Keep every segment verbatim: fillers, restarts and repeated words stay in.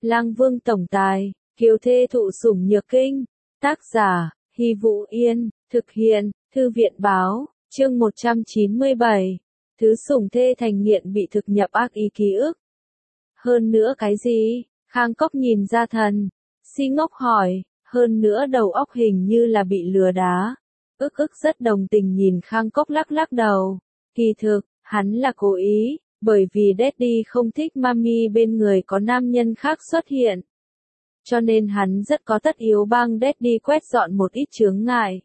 Lang Vương tổng tài, kiều thê thụ sủng nhược kinh. Tác giả, Hy Vũ Yên, thực hiện, Thư viện báo, chương một trăm chín mươi bảy. Thứ sủng thê thành nghiện bị thực nhập ác ý ký ức. Hơn nữa cái gì? Khang Cốc nhìn ra thần. Si ngốc hỏi, hơn nữa đầu óc hình như là bị lừa đá. Ức ức rất đồng tình nhìn Khang Cốc lắc lắc đầu. Kỳ thực, hắn là cố ý, bởi vì Daddy không thích Mami bên người có nam nhân khác xuất hiện. Cho nên hắn rất có tất yếu bang Daddy quét dọn một ít chướng ngại.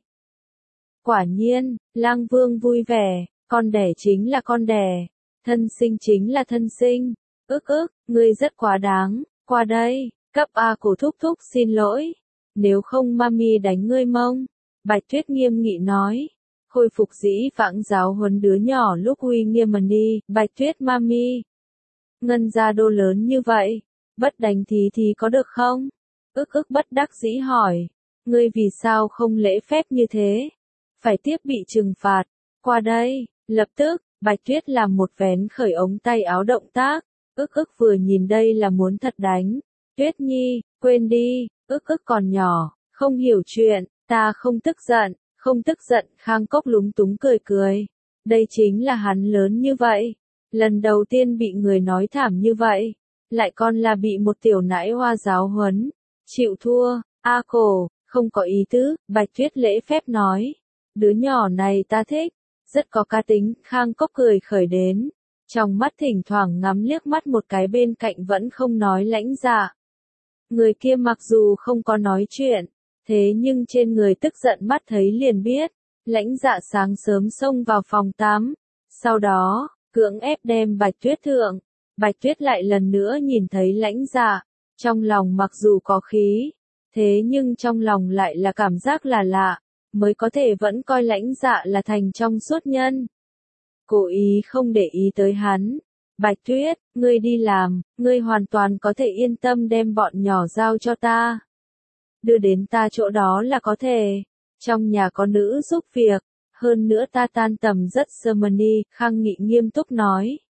Quả nhiên, Lang Vương vui vẻ, con đẻ chính là con đẻ, thân sinh chính là thân sinh. Ức ức, ngươi rất quá đáng, qua đây, cấp A cổ thúc thúc xin lỗi. Nếu không Mami đánh ngươi mông. Bạch Tuyết nghiêm nghị nói. Khôi phục dĩ vãng giáo huấn đứa nhỏ lúc uy nghiêm mà đi, Bạch Tuyết Mami. Ngân gia đô lớn như vậy, bất đánh thì thì có được không? Ức ức bất đắc dĩ hỏi. Ngươi vì sao không lễ phép như thế? Phải tiếp bị trừng phạt. Qua đây, lập tức, Bạch Tuyết làm một vén khởi ống tay áo động tác. Ức ức vừa nhìn đây là muốn thật đánh. Tuyết Nhi, quên đi, ức ức còn nhỏ, không hiểu chuyện, ta không tức giận, không tức giận. Khang Cốc lúng túng cười cười. Đây chính là hắn lớn như vậy. Lần đầu tiên bị người nói thảm như vậy. Lại còn là bị một tiểu nãi hoa giáo huấn. Chịu thua, A cổ, không có ý tứ, Bạch Tuyết lễ phép nói. Đứa nhỏ này ta thích, rất có cá tính. Khang Cốc cười khởi đến. Trong mắt thỉnh thoảng ngắm liếc mắt một cái bên cạnh vẫn không nói Lãnh Dạ. Người kia mặc dù không có nói chuyện, thế nhưng trên người tức giận mắt thấy liền biết. Lãnh Dạ sáng sớm xông vào phòng tắm, sau đó, cưỡng ép đem Bạch Tuyết thượng. Bạch Tuyết lại lần nữa nhìn thấy Lãnh Dạ, trong lòng mặc dù có khí, thế nhưng trong lòng lại là cảm giác là lạ, mới có thể vẫn coi Lãnh Dạ là thành trong suốt nhân. Cố ý không để ý tới hắn. Bạch Tuyết, ngươi đi làm, ngươi hoàn toàn có thể yên tâm đem bọn nhỏ giao cho ta. Đưa đến ta chỗ đó là có thể. Trong nhà có nữ giúp việc, hơn nữa ta tan tầm rất sớm đi, Khang Nghị nghiêm túc nói.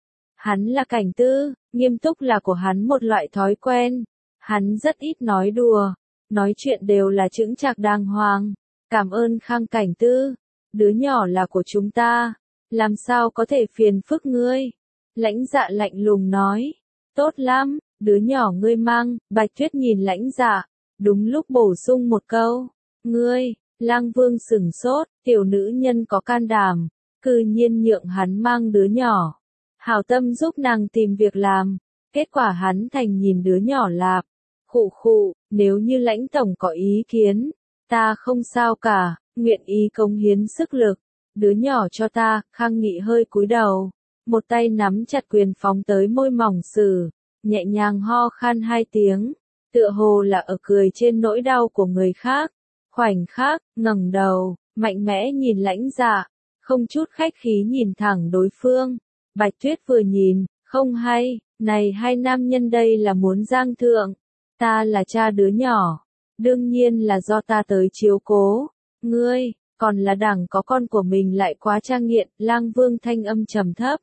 Hắn là Cảnh Tư, nghiêm túc là của hắn một loại thói quen. Hắn rất ít nói đùa, nói chuyện đều là chững chạc đàng hoàng. Cảm ơn Khang Cảnh Tư, đứa nhỏ là của chúng ta, làm sao có thể phiền phức ngươi. Lãnh Dạ lạnh lùng nói. Tốt lắm, đứa nhỏ ngươi mang. Bạch Tuyết nhìn Lãnh Dạ, đúng lúc bổ sung một câu. Ngươi, Lang Vương sửng sốt, tiểu nữ nhân có can đảm, cư nhiên nhượng hắn mang đứa nhỏ. Hảo tâm giúp nàng tìm việc làm, kết quả hắn thành nhìn đứa nhỏ lạp. Khụ khụ, nếu như Lãnh tổng có ý kiến, ta không sao cả, nguyện ý cống hiến sức lực. Đứa nhỏ cho ta. Khang Nghị hơi cúi đầu, một tay nắm chặt quyền phóng tới môi mỏng sử, nhẹ nhàng ho khan hai tiếng, tựa hồ là ở cười trên nỗi đau của người khác. Khoảnh khắc, ngẩng đầu, mạnh mẽ nhìn Lãnh Dạ, không chút khách khí nhìn thẳng đối phương. Bạch Tuyết vừa nhìn, không hay, này hai nam nhân đây là muốn giang thượng. Ta là cha đứa nhỏ, đương nhiên là do ta tới chiếu cố. Ngươi, còn là đẳng có con của mình lại quá trang nghiện. Lang Vương thanh âm trầm thấp,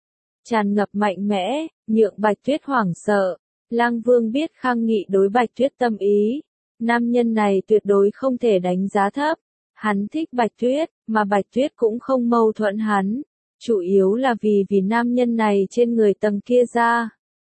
tràn ngập mạnh mẽ, nhượng Bạch Tuyết hoảng sợ. Lang Vương biết Khang Nghị đối Bạch Tuyết tâm ý. Nam nhân này tuyệt đối không thể đánh giá thấp. Hắn thích Bạch Tuyết, mà Bạch Tuyết cũng không mâu thuẫn hắn. Chủ yếu là vì vì nam nhân này trên người tầng kia ra.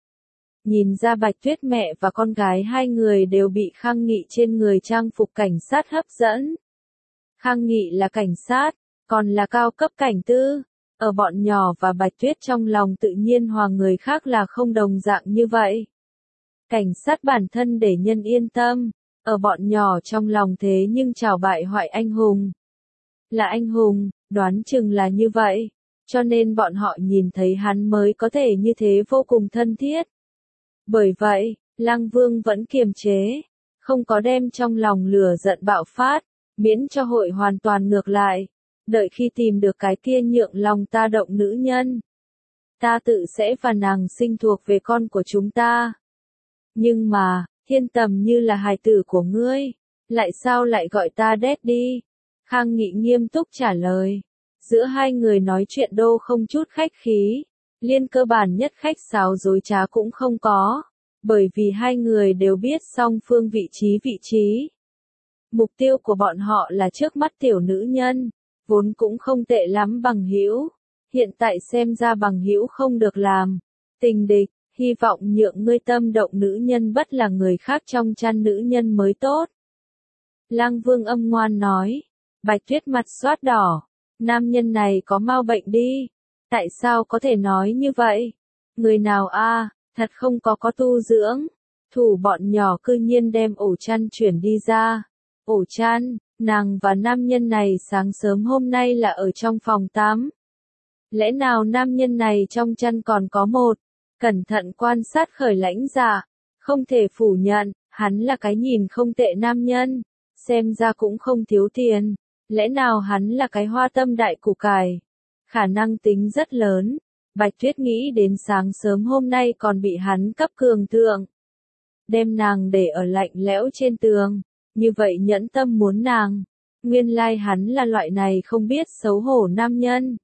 Nhìn ra Bạch Tuyết mẹ và con gái hai người đều bị Khang Nghị trên người trang phục cảnh sát hấp dẫn. Khang Nghị là cảnh sát, còn là cao cấp Cảnh Tư. Ở bọn nhỏ và Bạch Tuyết trong lòng tự nhiên hòa người khác là không đồng dạng như vậy. Cảnh sát bản thân để nhân yên tâm, ở bọn nhỏ trong lòng thế nhưng trào bại hoại anh hùng. Là anh hùng, đoán chừng là như vậy, cho nên bọn họ nhìn thấy hắn mới có thể như thế vô cùng thân thiết. Bởi vậy, Lang Vương vẫn kiềm chế, không có đem trong lòng lửa giận bạo phát, miễn cho hội hoàn toàn ngược lại. Đợi khi tìm được cái kia nhượng lòng ta động nữ nhân, ta tự sẽ và nàng sinh thuộc về con của chúng ta. Nhưng mà, Thiên Tầm như là hài tử của ngươi, lại sao lại gọi ta Daddy? Khang Nghị nghiêm túc trả lời. Giữa hai người nói chuyện đô không chút khách khí, liên cơ bản nhất khách sáo dối trá cũng không có. Bởi vì hai người đều biết song phương vị trí vị trí. Mục tiêu của bọn họ là trước mắt tiểu nữ nhân, vốn cũng không tệ lắm bằng hữu. Hiện tại xem ra bằng hữu không được làm. Tình địch, hy vọng nhượng ngươi tâm động nữ nhân bất là người khác trong chăn nữ nhân mới tốt. Lang Vương âm ngoan nói. Bạch Tuyết mặt xoát đỏ. Nam nhân này có mau bệnh đi. Tại sao có thể nói như vậy? Người nào a, thật không có có tu dưỡng. Thủ bọn nhỏ cư nhiên đem ổ chăn chuyển đi ra. Ổ chăn, nàng và nam nhân này sáng sớm hôm nay là ở trong phòng tắm. Lẽ nào nam nhân này trong chăn còn có một? Cẩn thận quan sát Khởi Lãnh Dạ. Không thể phủ nhận, hắn là cái nhìn không tệ nam nhân. Xem ra cũng không thiếu tiền. Lẽ nào hắn là cái hoa tâm đại củ cải? Khả năng tính rất lớn. Bạch Tuyết nghĩ đến sáng sớm hôm nay còn bị hắn cấp cường thượng. Đem nàng để ở lạnh lẽo trên tường. Như vậy nhẫn tâm muốn nàng. Nguyên lai hắn là loại này không biết xấu hổ nam nhân.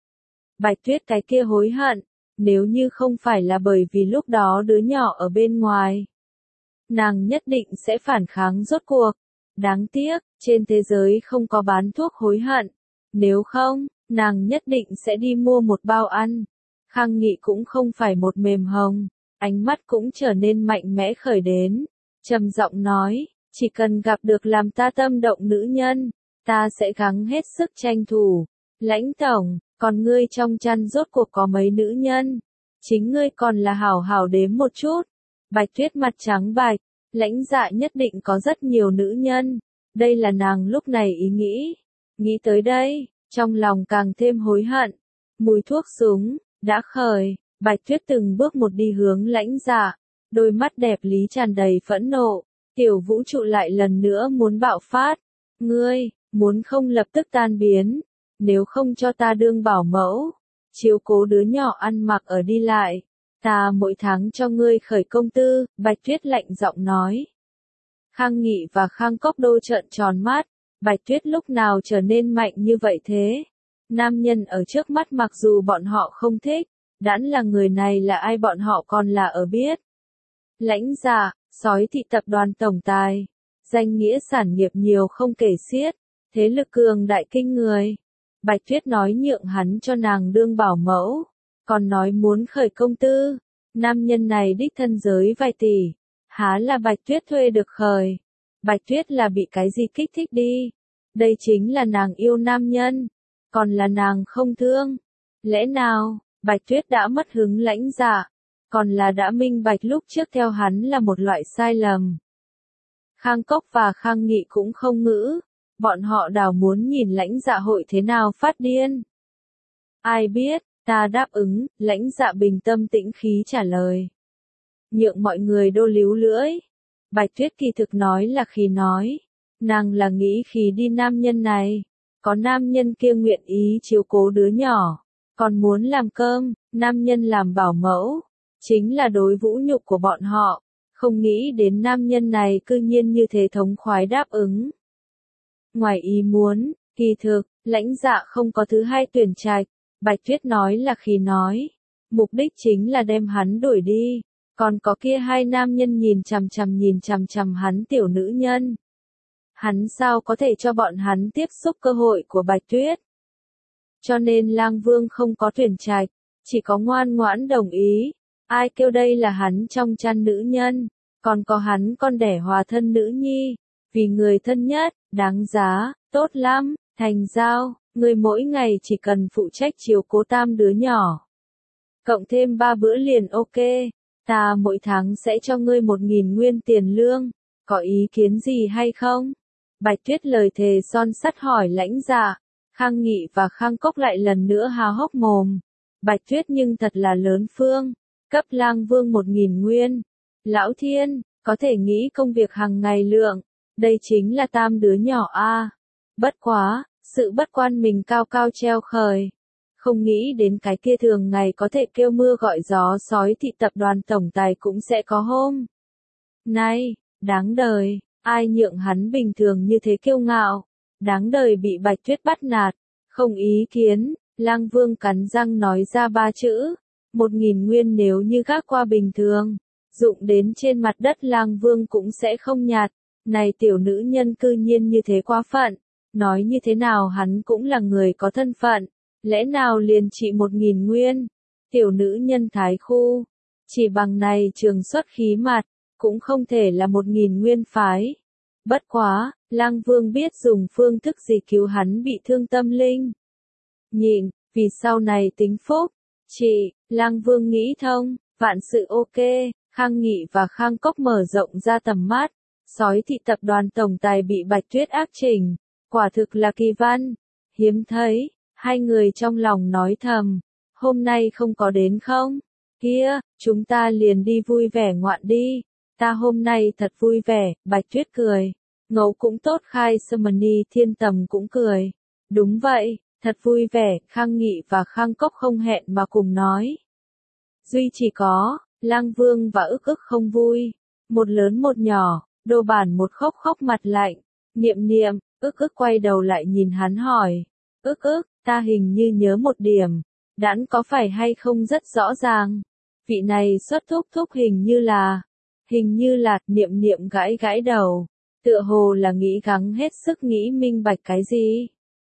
Bạch Tuyết cái kia hối hận. Nếu như không phải là bởi vì lúc đó đứa nhỏ ở bên ngoài. Nàng nhất định sẽ phản kháng rốt cuộc. Đáng tiếc, trên thế giới không có bán thuốc hối hận. Nếu không, nàng nhất định sẽ đi mua một bao ăn. Khang Nghị cũng không phải một mềm hồng, ánh mắt cũng trở nên mạnh mẽ khởi đến. Trầm giọng nói, chỉ cần gặp được làm ta tâm động nữ nhân, ta sẽ gắng hết sức tranh thủ. Lãnh tổng, còn ngươi trong chăn rốt cuộc có mấy nữ nhân? Chính ngươi còn là hảo hảo đếm một chút. Bạch Tuyết mặt trắng bạch. Lãnh Dạ nhất định có rất nhiều nữ nhân. Đây là nàng lúc này ý nghĩ. Nghĩ tới đây, trong lòng càng thêm hối hận. Mùi thuốc súng, đã khởi. Bạch Tuyết từng bước một đi hướng Lãnh Dạ. Đôi mắt đẹp lý tràn đầy phẫn nộ. Tiểu vũ trụ lại lần nữa muốn bạo phát. Ngươi, muốn không lập tức tan biến. Nếu không cho ta đương bảo mẫu. Chiếu cố đứa nhỏ ăn mặc ở đi lại. Ta mỗi tháng cho ngươi khởi công tư, Bạch Tuyết lạnh giọng nói. Khang Nghị và Khang Cốc đô trợn tròn mắt, Bạch Tuyết lúc nào trở nên mạnh như vậy thế? Nam nhân ở trước mắt mặc dù bọn họ không thích, đãn là người này là ai bọn họ còn là ở biết. Lãnh Dạ, Sói Thị tập đoàn tổng tài, danh nghĩa sản nghiệp nhiều không kể xiết, thế lực cường đại kinh người. Bạch Tuyết nói nhượng hắn cho nàng đương bảo mẫu. Còn nói muốn khởi công tư, nam nhân này đích thân giới vài tỷ, há là Bạch Tuyết thuê được khởi. Bạch Tuyết là bị cái gì kích thích đi? Đây chính là nàng yêu nam nhân, còn là nàng không thương. Lẽ nào, Bạch Tuyết đã mất hứng Lãnh Dạ, còn là đã minh bạch lúc trước theo hắn là một loại sai lầm. Khang Cốc và Khang Nghị cũng không ngữ, bọn họ đào muốn nhìn Lãnh Dạ hội thế nào phát điên. Ai biết? Ta đáp ứng, Lãnh Dạ bình tâm tĩnh khí trả lời. Nhượng mọi người đô líu lưỡi. Bạch Tuyết kỳ thực nói là khi nói. Nàng là nghĩ khi đi nam nhân này. Có nam nhân kia nguyện ý chiếu cố đứa nhỏ. Còn muốn làm cơm, nam nhân làm bảo mẫu. Chính là đối vũ nhục của bọn họ. Không nghĩ đến nam nhân này cư nhiên như thế thống khoái đáp ứng. Ngoài ý muốn, kỳ thực, Lãnh Dạ không có thứ hai tuyển trạch. Bạch Tuyết nói là khi nói, mục đích chính là đem hắn đuổi đi, còn có kia hai nam nhân nhìn chằm chằm nhìn chằm chằm hắn tiểu nữ nhân. Hắn sao có thể cho bọn hắn tiếp xúc cơ hội của Bạch Tuyết? Cho nên Lang Vương không có tuyển trạch, chỉ có ngoan ngoãn đồng ý. Ai kêu đây là hắn trong chăn nữ nhân, còn có hắn con đẻ hòa thân nữ nhi, vì người thân nhất, đáng giá, tốt lắm, thành giao. Người mỗi ngày chỉ cần phụ trách chiếu cố tam đứa nhỏ. Cộng thêm ba bữa liền ok. Ta mỗi tháng sẽ cho ngươi một nghìn nguyên tiền lương. Có ý kiến gì hay không? Bạch Tuyết lời thề son sắt hỏi Lãnh Dạ. Khang Nghị và Khang Cốc lại lần nữa há hốc mồm. Bạch Tuyết nhưng thật là lớn phương. Cấp Lang Vương một nghìn nguyên. Lão Thiên, có thể nghĩ công việc hàng ngày lượng. Đây chính là tam đứa nhỏ a. Bất quá. Sự bất quan mình cao cao treo khởi. Không nghĩ đến cái kia thường ngày có thể kêu mưa gọi gió Sói Thị tập đoàn tổng tài cũng sẽ có hôm. Này, đáng đời, ai nhượng hắn bình thường như thế kiêu ngạo. Đáng đời bị Bạch Tuyết bắt nạt. Không ý kiến, Lang Vương cắn răng nói ra ba chữ. Một nghìn nguyên nếu như gác qua bình thường. dụng đến trên mặt đất Lang Vương cũng sẽ không nhạt. Này tiểu nữ nhân cư nhiên như thế quá phận, nói như thế nào hắn cũng là người có thân phận, lẽ nào liền trị một nghìn nguyên, tiểu nữ nhân thái khu, chỉ bằng này trường xuất khí mặt, cũng không thể là một nghìn nguyên phái. Bất quá, Lang Vương biết dùng phương thức gì cứu hắn bị thương tâm linh. Nhịn, vì sau này tính phúc, chị, Lang Vương nghĩ thông, vạn sự ok, Khang Nghị và Khang Cốc mở rộng ra tầm mắt. Sói thị tập đoàn tổng tài bị Bạch Tuyết ác chỉnh, quả thực là kỳ văn, hiếm thấy, hai người trong lòng nói thầm, hôm nay không có đến không? Kia, chúng ta liền đi vui vẻ ngoạn đi, ta hôm nay thật vui vẻ, Bạch Tuyết cười, Ngẫu cũng tốt khai Sumani Thiên Tầm cũng cười, đúng vậy, thật vui vẻ, Khang Nghị và Khang Cốc không hẹn mà cùng nói. Duy chỉ có, Lang Vương và ức ức không vui, một lớn một nhỏ. Đô bản một khóc khóc mặt lạnh, niệm niệm, ức ức quay đầu lại nhìn hắn hỏi, ức ức, ta hình như nhớ một điểm, đãn có phải hay không rất rõ ràng, vị này xuất thúc thúc hình như là, hình như là, niệm niệm gãi gãi đầu, tựa hồ là nghĩ gắng hết sức nghĩ minh bạch cái gì.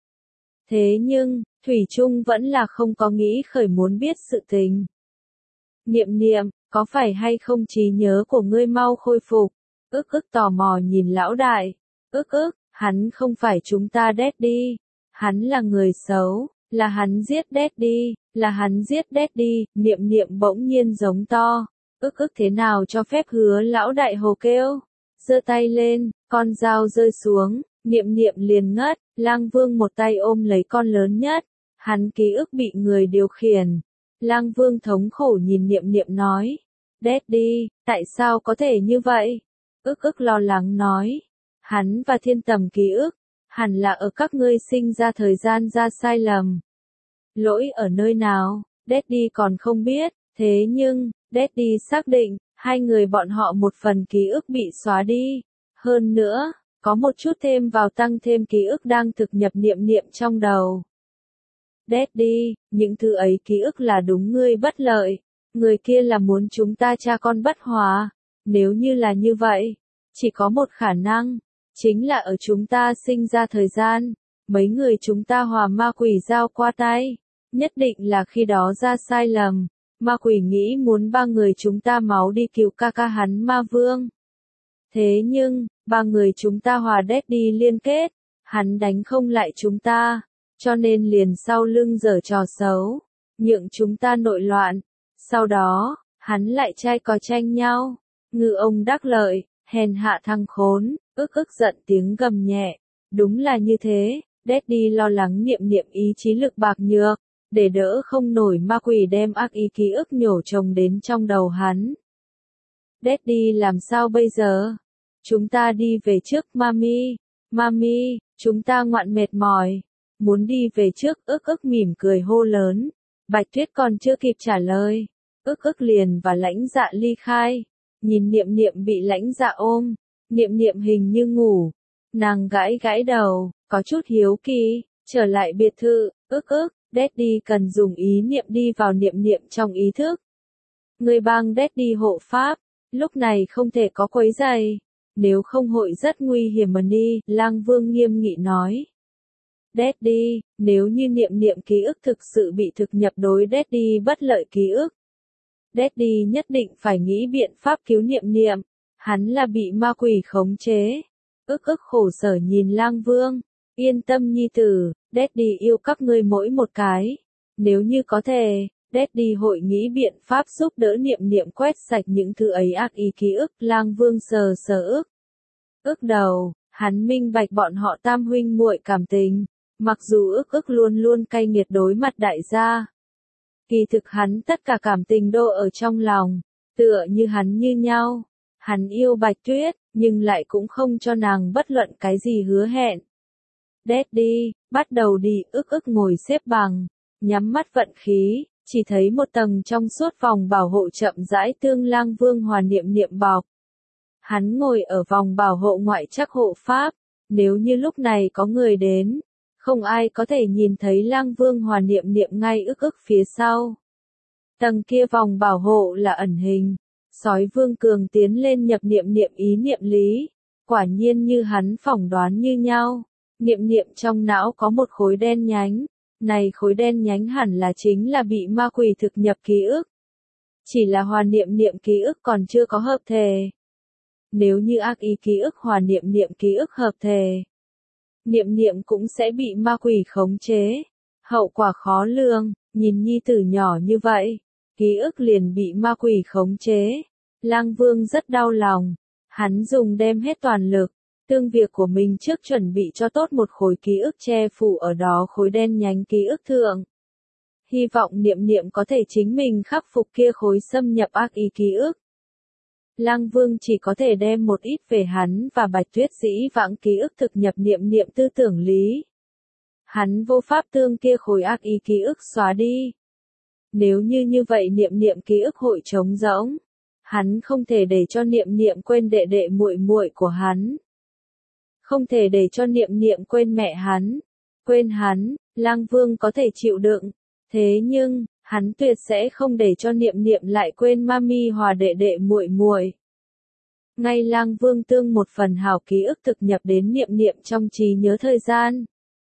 Thế nhưng, Thủy Trung vẫn là không có nghĩ khởi muốn biết sự tình. Niệm niệm, có phải hay không trí nhớ của ngươi mau khôi phục? Ức ức tò mò nhìn lão đại, ức ức, hắn không phải chúng ta Daddy, hắn là người xấu, là hắn giết Daddy, là hắn giết Daddy, niệm niệm bỗng nhiên giống to, ức ức thế nào cho phép hứa lão đại hồ kêu, giơ tay lên, con dao rơi xuống, niệm niệm liền ngất, Lang Vương một tay ôm lấy con lớn nhất, hắn ký ức bị người điều khiển, Lang Vương thống khổ nhìn niệm niệm nói, Daddy, tại sao có thể như vậy? Ức ức lo lắng nói, hắn và Thiên Tầm ký ức, hẳn là ở các ngươi sinh ra thời gian ra sai lầm. Lỗi ở nơi nào, Daddy còn không biết, thế nhưng, Daddy xác định, hai người bọn họ một phần ký ức bị xóa đi. Hơn nữa, có một chút thêm vào tăng thêm ký ức đang thực nhập niệm niệm trong đầu. Daddy, những thứ ấy ký ức là đúng ngươi bất lợi, người kia là muốn chúng ta cha con bất hòa. Nếu như là như vậy, chỉ có một khả năng, chính là ở chúng ta sinh ra thời gian, mấy người chúng ta hòa ma quỷ giao qua tay, nhất định là khi đó ra sai lầm, ma quỷ nghĩ muốn ba người chúng ta máu đi cứu ca ca hắn ma vương. Thế nhưng, ba người chúng ta hòa Daddy liên kết, hắn đánh không lại chúng ta, cho nên liền sau lưng giở trò xấu, nhượng chúng ta nội loạn, sau đó, hắn lại trai có tranh nhau. Ngư ông đắc lợi, hèn hạ thằng khốn, ức ức giận tiếng gầm nhẹ, đúng là như thế, Daddy lo lắng niệm niệm ý chí lực bạc nhược, để đỡ không nổi ma quỷ đem ác ý ký ức nhổ chồng đến trong đầu hắn. Daddy làm sao bây giờ? Chúng ta đi về trước Mami, Mami, chúng ta ngoạn mệt mỏi, muốn đi về trước, ức ức mỉm cười hô lớn, Bạch Tuyết còn chưa kịp trả lời, ức ức liền và lãnh dạ ly khai. Nhìn niệm niệm bị lãnh dạ ôm, niệm niệm hình như ngủ, nàng gãi gãi đầu, có chút hiếu kỳ, trở lại biệt thự, ức ức, Daddy cần dùng ý niệm đi vào niệm niệm trong ý thức. Người bang Daddy hộ pháp, lúc này không thể có quấy giày, nếu không hội rất nguy hiểm mà đi, Lang Vương nghiêm nghị nói. Daddy, nếu như niệm niệm ký ức thực sự bị thực nhập đối Daddy bất lợi ký ức, Daddy nhất định phải nghĩ biện pháp cứu niệm niệm, hắn là bị ma quỷ khống chế. Ức ức khổ sở nhìn Lang Vương, yên tâm nhi tử, Daddy yêu các ngươi mỗi một cái. Nếu như có thể, Daddy hội nghĩ biện pháp giúp đỡ niệm niệm quét sạch những thứ ấy ác ý ký ức. Lang Vương sờ sờ ức. Ức đầu, hắn minh bạch bọn họ tam huynh muội cảm tình, mặc dù ức ức luôn luôn cay nghiệt đối mặt đại gia. Kỳ thực hắn tất cả cảm tình đô ở trong lòng, tựa như hắn như nhau. Hắn yêu Bạch Tuyết, nhưng lại cũng không cho nàng bất luận cái gì hứa hẹn. Daddy, bắt đầu đi, ức ức ngồi xếp bằng, nhắm mắt vận khí, chỉ thấy một tầng trong suốt vòng bảo hộ chậm rãi tương Lang Vương hòa niệm niệm bọc. Hắn ngồi ở vòng bảo hộ ngoại chắc hộ pháp, nếu như lúc này có người đến, không ai có thể nhìn thấy Lang Vương hòa niệm niệm ngay ức ức phía sau. Tầng kia vòng bảo hộ là ẩn hình, Sói Vương Cường tiến lên nhập niệm niệm ý niệm lý. Quả nhiên như hắn phỏng đoán như nhau. Niệm niệm trong não có một khối đen nhánh. Này khối đen nhánh hẳn là chính là bị ma quỷ thực nhập ký ức. Chỉ là hòa niệm niệm ký ức còn chưa có hợp thể. Nếu như ác ý ký ức hòa niệm niệm ký ức hợp thể, niệm niệm cũng sẽ bị ma quỷ khống chế. Hậu quả khó lường, nhìn nhi tử nhỏ như vậy, ký ức liền bị ma quỷ khống chế. Lang Vương rất đau lòng, hắn dùng đem hết toàn lực, tương việc của mình trước chuẩn bị cho tốt một khối ký ức che phủ ở đó khối đen nhánh ký ức thượng. Hy vọng niệm niệm có thể chính mình khắc phục kia khối xâm nhập ác ý ký ức. Lang Vương chỉ có thể đem một ít về hắn và Bạch Tuyết dĩ vãng ký ức thực nhập niệm niệm tư tưởng lý. Hắn vô pháp tương kia khối ác ý ký ức xóa đi. Nếu như như vậy niệm niệm ký ức hội trống rỗng, hắn không thể để cho niệm niệm quên đệ đệ muội muội của hắn. Không thể để cho niệm niệm quên mẹ hắn, quên hắn, Lang Vương có thể chịu đựng. Thế nhưng, hắn tuyệt sẽ không để cho niệm niệm lại quên mami hòa đệ đệ muội muội. Ngay Lang Vương tương một phần hảo ký ức thực nhập đến niệm niệm trong trí nhớ thời gian.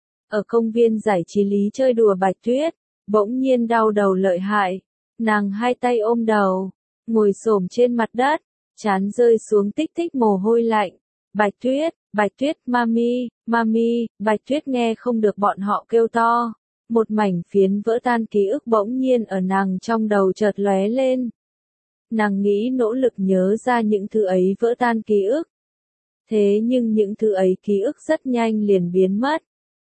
Ở công viên giải trí lý chơi đùa Bạch Tuyết, bỗng nhiên đau đầu lợi hại. Nàng hai tay ôm đầu, ngồi xổm trên mặt đất, trán rơi xuống tích tích mồ hôi lạnh. Bạch Tuyết, Bạch Tuyết, mami, mami, Bạch Tuyết nghe không được bọn họ kêu to. Một mảnh phiến vỡ tan ký ức bỗng nhiên ở nàng trong đầu chợt lóe lên. Nàng nghĩ nỗ lực nhớ ra những thứ ấy vỡ tan ký ức. Thế nhưng những thứ ấy ký ức rất nhanh liền biến mất.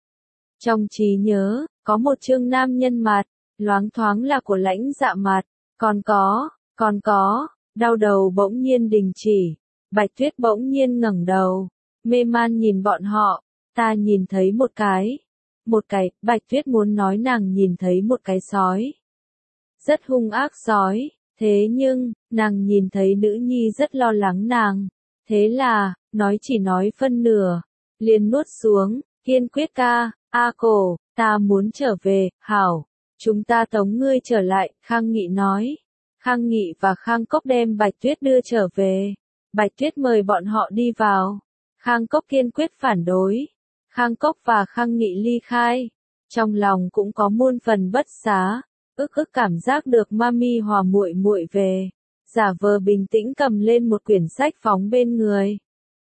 Trong trí nhớ, có một chương nam nhân mặt, loáng thoáng là của Lãnh Dạ mặt, còn có, còn có, đau đầu bỗng nhiên đình chỉ. Bạch Tuyết bỗng nhiên ngẩng đầu, mê man nhìn bọn họ, ta nhìn thấy một cái. Một cái, Bạch Tuyết muốn nói nàng nhìn thấy một cái sói. Rất hung ác sói, thế nhưng, nàng nhìn thấy nữ nhi rất lo lắng nàng. Thế là, nói chỉ nói phân nửa, liền nuốt xuống, kiên quyết ca, a cổ, ta muốn trở về, hảo, chúng ta tống ngươi trở lại, Khang Nghị nói. Khang Nghị và Khang Cốc đem Bạch Tuyết đưa trở về. Bạch Tuyết mời bọn họ đi vào. Khang Cốc kiên quyết phản đối. Khang Cốc và Khang Nghị ly khai, trong lòng cũng có muôn phần bất xá, ức ức cảm giác được mami hòa muội muội về, giả vờ bình tĩnh cầm lên một quyển sách phóng bên người.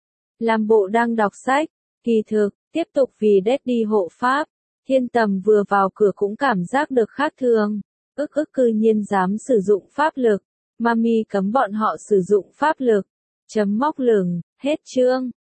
Làm bộ đang đọc sách, kỳ thực, tiếp tục vì Daddy hộ pháp, Thiên Tầm vừa vào cửa cũng cảm giác được khác thường, ức ức cư nhiên dám sử dụng pháp lực, mami cấm bọn họ sử dụng pháp lực, chấm móc lửng, hết chương.